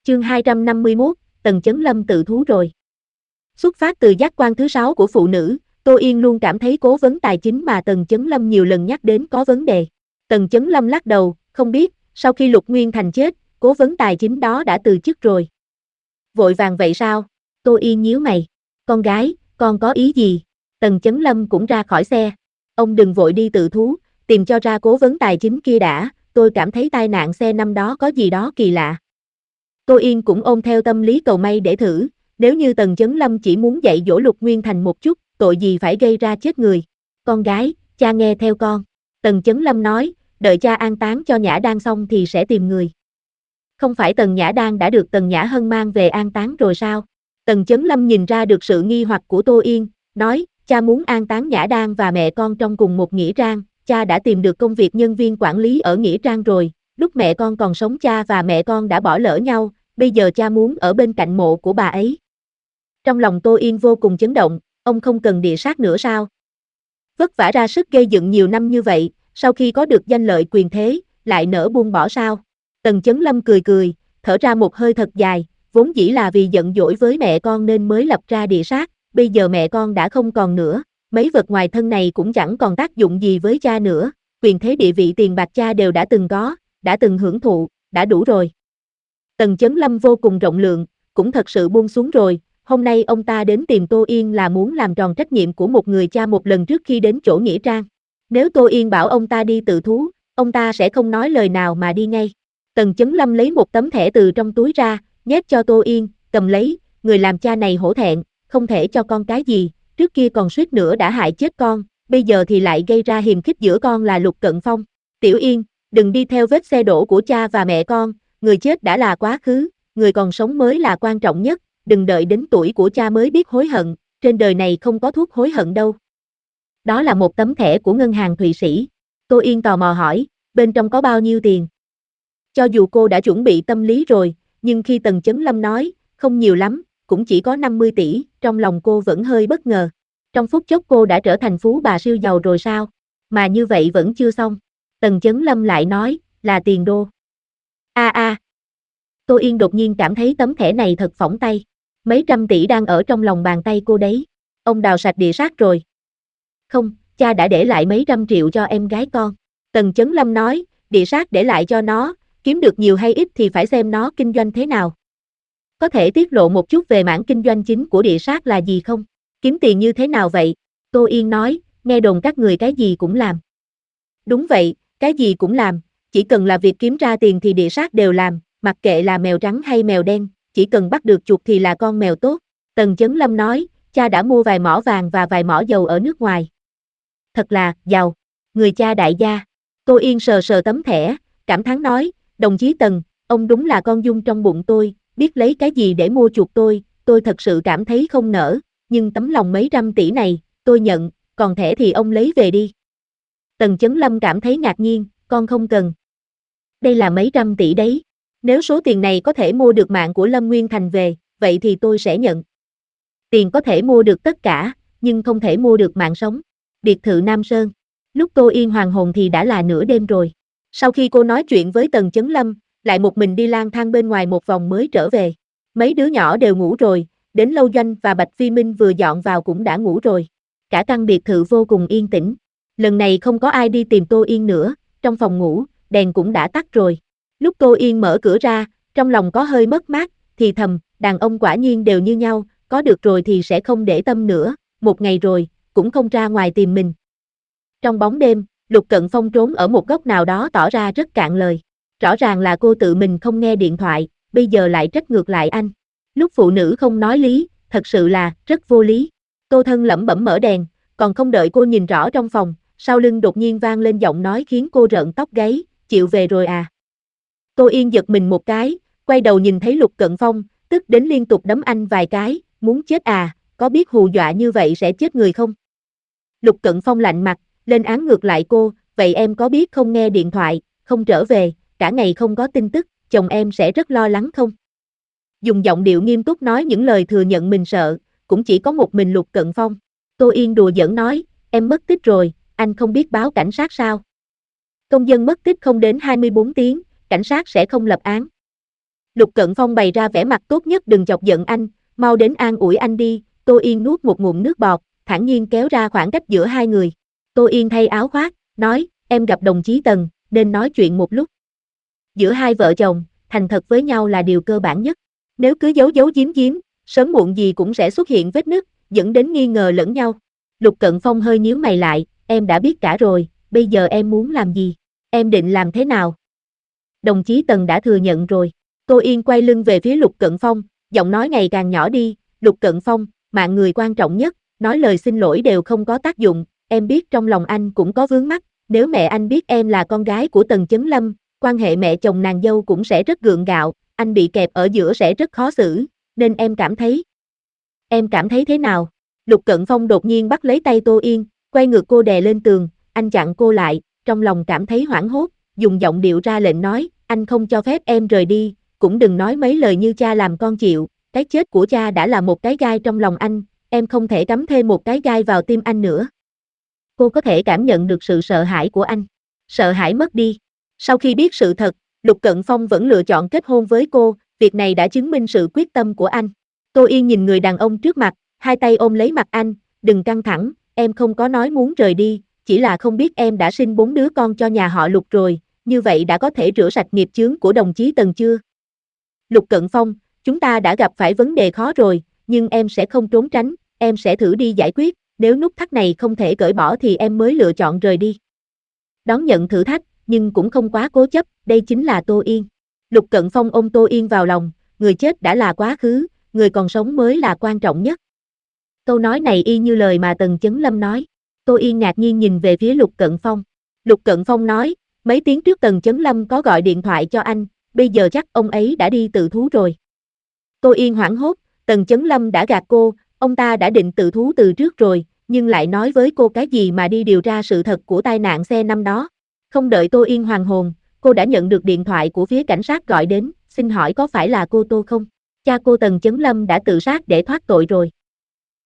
Chương 251, Tần Chấn Lâm tự thú rồi. Xuất phát từ giác quan thứ 6 của phụ nữ, Tô Yên luôn cảm thấy cố vấn tài chính mà Tần Chấn Lâm nhiều lần nhắc đến có vấn đề. Tần Chấn Lâm lắc đầu, không biết, sau khi Lục Nguyên Thành chết, cố vấn tài chính đó đã từ chức rồi. Vội vàng vậy sao? Tô Yên nhíu mày. Con gái, con có ý gì? Tần Chấn Lâm cũng ra khỏi xe. Ông đừng vội đi tự thú, tìm cho ra cố vấn tài chính kia đã, tôi cảm thấy tai nạn xe năm đó có gì đó kỳ lạ. Tô Yên cũng ôm theo tâm lý cầu may để thử, nếu như Tần Chấn Lâm chỉ muốn dạy dỗ Lục Nguyên Thành một chút, tội gì phải gây ra chết người. Con gái, cha nghe theo con. Tần Chấn Lâm nói, đợi cha an táng cho Nhã Đan xong thì sẽ tìm người. Không phải Tần Nhã Đan đã được Tần Nhã Hân mang về an táng rồi sao? Tần Chấn Lâm nhìn ra được sự nghi hoặc của Tô Yên, nói, cha muốn an táng Nhã Đan và mẹ con trong cùng một nghĩa trang, cha đã tìm được công việc nhân viên quản lý ở nghĩa trang rồi, lúc mẹ con còn sống cha và mẹ con đã bỏ lỡ nhau, bây giờ cha muốn ở bên cạnh mộ của bà ấy. Trong lòng Tô Yên vô cùng chấn động, ông không cần địa sát nữa sao? Vất vả ra sức gây dựng nhiều năm như vậy, sau khi có được danh lợi quyền thế, lại nỡ buông bỏ sao? Tần Chấn Lâm cười cười, thở ra một hơi thật dài, vốn dĩ là vì giận dỗi với mẹ con nên mới lập ra địa sát, bây giờ mẹ con đã không còn nữa, mấy vật ngoài thân này cũng chẳng còn tác dụng gì với cha nữa, quyền thế địa vị tiền bạc cha đều đã từng có, đã từng hưởng thụ, đã đủ rồi. Tần Chấn Lâm vô cùng rộng lượng, cũng thật sự buông xuống rồi, hôm nay ông ta đến tìm Tô Yên là muốn làm tròn trách nhiệm của một người cha một lần trước khi đến chỗ nghĩa trang. Nếu Tô Yên bảo ông ta đi tự thú, ông ta sẽ không nói lời nào mà đi ngay. Tần Chấn Lâm lấy một tấm thẻ từ trong túi ra, nhét cho Tô Yên, cầm lấy, người làm cha này hổ thẹn, không thể cho con cái gì, trước kia còn suýt nữa đã hại chết con, bây giờ thì lại gây ra hiềm khích giữa con là Lục Cận Phong. Tiểu Yên, đừng đi theo vết xe đổ của cha và mẹ con, người chết đã là quá khứ, người còn sống mới là quan trọng nhất, đừng đợi đến tuổi của cha mới biết hối hận, trên đời này không có thuốc hối hận đâu. Đó là một tấm thẻ của ngân hàng Thụy Sĩ. Tô Yên tò mò hỏi, bên trong có bao nhiêu tiền? Cho dù cô đã chuẩn bị tâm lý rồi, nhưng khi Tần Chấn Lâm nói, không nhiều lắm, cũng chỉ có 50 tỷ, trong lòng cô vẫn hơi bất ngờ. Trong phút chốc cô đã trở thành phú bà siêu giàu rồi sao? Mà như vậy vẫn chưa xong. Tần Chấn Lâm lại nói, là tiền đô. Tô Yên đột nhiên cảm thấy tấm thẻ này thật phỏng tay. Mấy trăm tỷ đang ở trong lòng bàn tay cô đấy. Ông đào sạch địa sát rồi. Không, cha đã để lại mấy trăm triệu cho em gái con. Tần Chấn Lâm nói, địa sát để lại cho nó, kiếm được nhiều hay ít thì phải xem nó kinh doanh thế nào. Có thể tiết lộ một chút về mảng kinh doanh chính của địa sát là gì không? Kiếm tiền như thế nào vậy? Tô Yên nói, nghe đồn các người cái gì cũng làm. Đúng vậy, cái gì cũng làm, chỉ cần là việc kiếm ra tiền thì địa sát đều làm, mặc kệ là mèo trắng hay mèo đen, chỉ cần bắt được chuột thì là con mèo tốt. Tần Chấn Lâm nói, cha đã mua vài mỏ vàng và vài mỏ dầu ở nước ngoài. Thật là, giàu, người cha đại gia. Tô Yên sờ sờ tấm thẻ, cảm thán nói, đồng chí Tần, ông đúng là con dung trong bụng tôi, biết lấy cái gì để mua chuột tôi thật sự cảm thấy không nỡ, nhưng tấm lòng mấy trăm tỷ này, tôi nhận, còn thẻ thì ông lấy về đi. Tần Chấn Lâm cảm thấy ngạc nhiên, con không cần. Đây là mấy trăm tỷ đấy. Nếu số tiền này có thể mua được mạng của Lâm Nguyên Thành về, vậy thì tôi sẽ nhận. Tiền có thể mua được tất cả, nhưng không thể mua được mạng sống. Biệt thự Nam Sơn. Lúc Tô Yên hoàn hồn thì đã là nửa đêm rồi. Sau khi cô nói chuyện với Tần Chấn Lâm, lại một mình đi lang thang bên ngoài một vòng mới trở về. Mấy đứa nhỏ đều ngủ rồi, đến Lâu Doanh và Bạch Phi Minh vừa dọn vào cũng đã ngủ rồi. Cả căn biệt thự vô cùng yên tĩnh. Lần này không có ai đi tìm Tô Yên nữa, trong phòng ngủ, đèn cũng đã tắt rồi. Lúc Tô Yên mở cửa ra, trong lòng có hơi mất mát, thì thầm, đàn ông quả nhiên đều như nhau, có được rồi thì sẽ không để tâm nữa, một ngày rồi, cũng không ra ngoài tìm mình. Trong bóng đêm, Lục Cận Phong trốn ở một góc nào đó tỏ ra rất cạn lời. Rõ ràng là cô tự mình không nghe điện thoại, bây giờ lại trách ngược lại anh. Lúc phụ nữ không nói lý, thật sự là, rất vô lý. Tô Thân lẩm bẩm mở đèn, còn không đợi cô nhìn rõ trong phòng, sau lưng đột nhiên vang lên giọng nói khiến cô rợn tóc gáy, chịu về rồi à. Tô Yên giật mình một cái, quay đầu nhìn thấy Lục Cận Phong, tức đến liên tục đấm anh vài cái, muốn chết à, có biết hù dọa như vậy sẽ chết người không? Lục Cận Phong lạnh mặt, lên án ngược lại cô, vậy em có biết không nghe điện thoại, không trở về, cả ngày không có tin tức, chồng em sẽ rất lo lắng không? Dùng giọng điệu nghiêm túc nói những lời thừa nhận mình sợ, cũng chỉ có một mình Lục Cận Phong. Tô Yên đùa giỡn nói, em mất tích rồi, anh không biết báo cảnh sát sao? Công dân mất tích không đến 24 tiếng, cảnh sát sẽ không lập án. Lục Cận Phong bày ra vẻ mặt tốt nhất đừng chọc giận anh, mau đến an ủi anh đi. Tô Yên nuốt một ngụm nước bọt, thản nhiên kéo ra khoảng cách giữa hai người. Tô Yên thay áo khoác, nói, em gặp đồng chí Tần, nên nói chuyện một lúc. Giữa hai vợ chồng, thành thật với nhau là điều cơ bản nhất. Nếu cứ giấu giấu giếm giếm, sớm muộn gì cũng sẽ xuất hiện vết nứt, dẫn đến nghi ngờ lẫn nhau. Lục Cận Phong hơi nhíu mày lại, em đã biết cả rồi, bây giờ em muốn làm gì? Em định làm thế nào? Đồng chí Tần đã thừa nhận rồi. Tô Yên quay lưng về phía Lục Cận Phong, giọng nói ngày càng nhỏ đi, Lục Cận Phong, mạng người quan trọng nhất, nói lời xin lỗi đều không có tác dụng, em biết trong lòng anh cũng có vướng mắc, nếu mẹ anh biết em là con gái của Tần Chấn Lâm, quan hệ mẹ chồng nàng dâu cũng sẽ rất gượng gạo, anh bị kẹp ở giữa sẽ rất khó xử, nên em cảm thấy. Em cảm thấy thế nào? Lục Cận Phong đột nhiên bắt lấy tay Tô Yên, quay ngược cô đè lên tường, anh chặn cô lại, trong lòng cảm thấy hoảng hốt, dùng giọng điệu ra lệnh nói, anh không cho phép em rời đi, cũng đừng nói mấy lời như cha làm con chịu, cái chết của cha đã là một cái gai trong lòng anh, em không thể cắm thêm một cái gai vào tim anh nữa. Cô có thể cảm nhận được sự sợ hãi của anh, sợ hãi mất đi. Sau khi biết sự thật, Lục Cận Phong vẫn lựa chọn kết hôn với cô, việc này đã chứng minh sự quyết tâm của anh. Tô Yên nhìn người đàn ông trước mặt, hai tay ôm lấy mặt anh, đừng căng thẳng, em không có nói muốn rời đi, chỉ là không biết em đã sinh 4 đứa con cho nhà họ Lục rồi, như vậy đã có thể rửa sạch nghiệp chướng của đồng chí Tần chưa? Lục Cận Phong, chúng ta đã gặp phải vấn đề khó rồi, nhưng em sẽ không trốn tránh, em sẽ thử đi giải quyết, nếu nút thắt này không thể cởi bỏ thì em mới lựa chọn rời đi. Đón nhận thử thách, nhưng cũng không quá cố chấp, đây chính là Tô Yên. Lục Cận Phong ôm Tô Yên vào lòng, người chết đã là quá khứ, người còn sống mới là quan trọng nhất. Câu nói này y như lời mà Tần Chấn Lâm nói. Tô Yên ngạc nhiên nhìn về phía Lục Cận Phong. Lục Cận Phong nói, mấy tiếng trước Tần Chấn Lâm có gọi điện thoại cho anh, bây giờ chắc ông ấy đã đi tự thú rồi. Tô Yên hoảng hốt, Tần Chấn Lâm đã gạt cô, ông ta đã định tự thú từ trước rồi, nhưng lại nói với cô cái gì mà đi điều tra sự thật của tai nạn xe năm đó. Không đợi Tô Yên hoàn hồn, cô đã nhận được điện thoại của phía cảnh sát gọi đến, xin hỏi có phải là cô Tô không? Cha cô Tần Chấn Lâm đã tự sát để thoát tội rồi.